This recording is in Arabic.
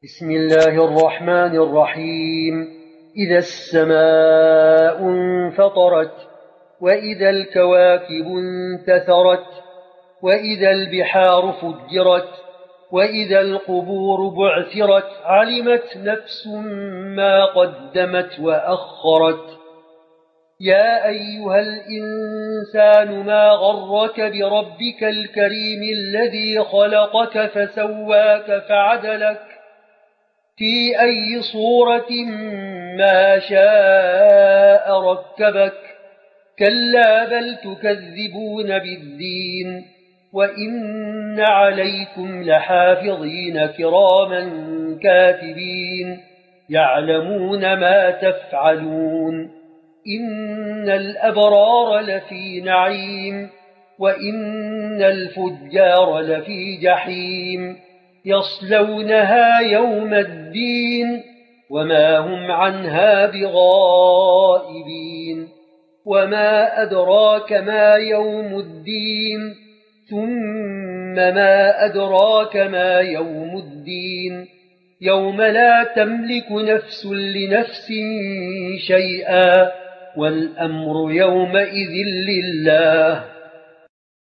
بسم الله الرحمن الرحيم. إذا السماء انفطرت، وإذا الكواكب انتثرت، وإذا البحار فجرت، وإذا القبور بعثرت، علمت نفس ما قدمت وأخرت. يا أيها الإنسان ما غرك بربك الكريم الذي خلقك فسواك فعدلك في أي صورة ما شاء ركبك. كلا بل تكذبون بالدين، وإن عليكم لحافظين كراما كاتبين يعلمون ما تفعلون. إن الأبرار لفي نعيم، وإن الفجار لفي جحيم، يصلونها يوم الدين وما هم عنها بغائبين. وما أدراك ما يوم الدين، ثم ما أدراك ما يوم الدين. يوم لا تملك نفس لنفس شيئا، والأمر يومئذ لله.